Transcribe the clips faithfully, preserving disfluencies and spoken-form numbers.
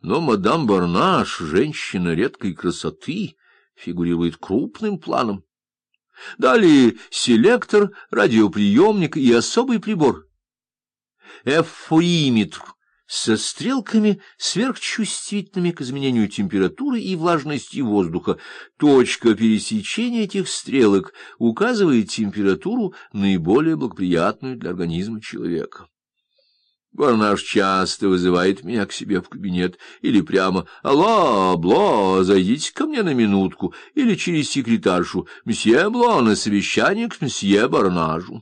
но мадам Барнаж, женщина редкой красоты, фигурирует крупным планом. Далее селектор, радиоприемник и особый прибор — эвфориметр со стрелками, сверхчувствительными к изменению температуры и влажности воздуха. Точка пересечения этих стрелок указывает температуру, наиболее благоприятную для организма человека. Барнаж часто вызывает меня к себе в кабинет, или прямо «Алло, Бло, зайдите ко мне на минутку», или через секретаршу «Мсье Бло, на совещание к мсье Барнажу».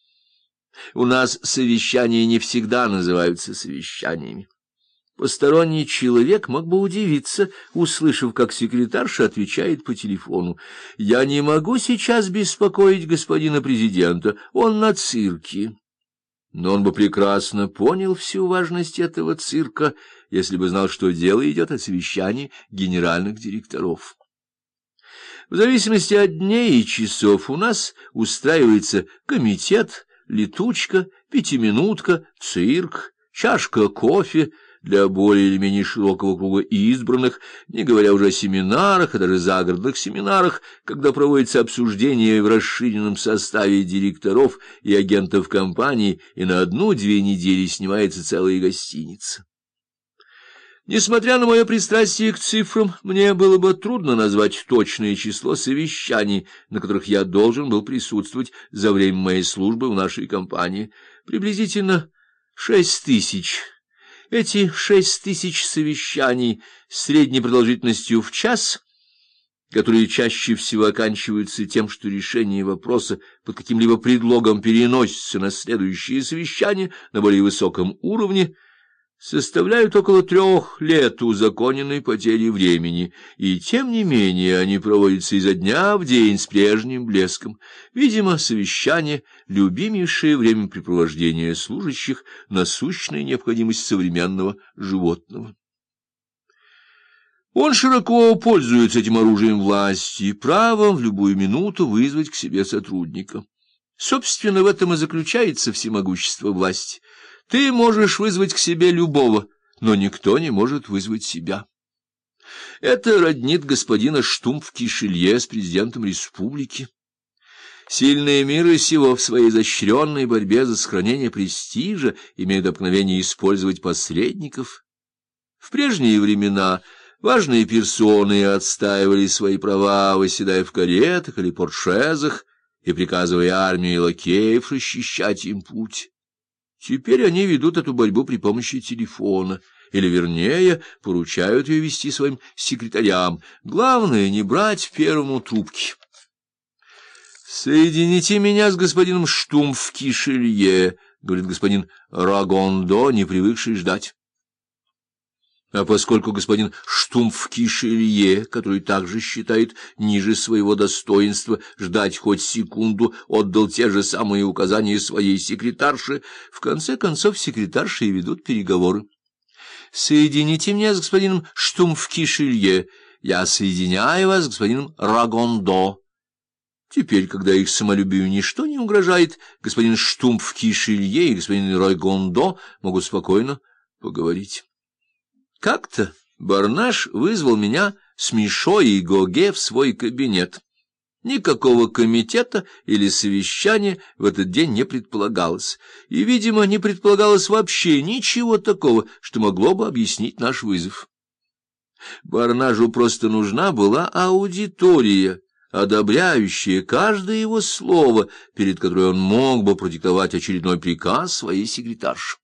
У нас совещания не всегда называются совещаниями. Посторонний человек мог бы удивиться, услышав, как секретарша отвечает по телефону: «Я не могу сейчас беспокоить господина президента, он на цирке». Но он бы прекрасно понял всю важность этого цирка, если бы знал, что дело идет о совещании генеральных директоров. В зависимости от дней и часов у нас устраивается комитет, летучка, пятиминутка, цирк, чашка кофе для более или менее широкого круга избранных, не говоря уже о семинарах, а даже загородных семинарах, когда проводится обсуждение в расширенном составе директоров и агентов компании, и на одну-две недели снимается целая гостиница. Несмотря на мое пристрастие к цифрам, мне было бы трудно назвать точное число совещаний, на которых я должен был присутствовать за время моей службы в нашей компании. Приблизительно шесть тысяч. Эти шесть тысяч совещаний с средней продолжительностью в час, которые чаще всего оканчиваются тем, что решение вопроса под каким-либо предлогом переносится на следующее совещание на более высоком уровне, составляют около трех лет узаконенной потери времени, и тем не менее они проводятся изо дня в день с прежним блеском. Видимо, совещание — любимейшее времяпрепровождение служащих, насущная необходимость современного животного. Он широко пользуется этим оружием власти, правом в любую минуту вызвать к себе сотрудника. Собственно, в этом и заключается всемогущество власти. Ты можешь вызвать к себе любого, но никто не может вызвать себя. Это роднит господина Штумф-Кишелье с президентом республики. Сильные мира сего в своей изощренной борьбе за сохранение престижа имеют обыкновение использовать посредников. В прежние времена важные персоны отстаивали свои права, восседая в каретах или портшезах и приказывая армии лакеев расчищать им путь. Теперь они ведут эту борьбу при помощи телефона, или, вернее, поручают ее вести своим секретарям. Главное — не брать первому трубки. «Соедините меня с господином Штумф-Кишелье», — говорит господин Рагондо, не привыкший ждать. А поскольку господин Штумф-Кишелье, который также считает ниже своего достоинства ждать хоть секунду, отдал те же самые указания своей секретарше, в конце концов секретарши и ведут переговоры. «Соедините меня с господином Штумф-Кишелье, я соединяю вас с господином Рагондо». Теперь, когда их самолюбию ничто не угрожает, господин Штумф-Кишелье и господин Рагондо могут спокойно поговорить. Как-то Барнаж вызвал меня с Мишо и Гоге в свой кабинет. Никакого комитета или совещания в этот день не предполагалось, и, видимо, не предполагалось вообще ничего такого, что могло бы объяснить наш вызов. Барнажу просто нужна была аудитория, одобряющая каждое его слово, перед которой он мог бы продиктовать очередной приказ своей секретарше.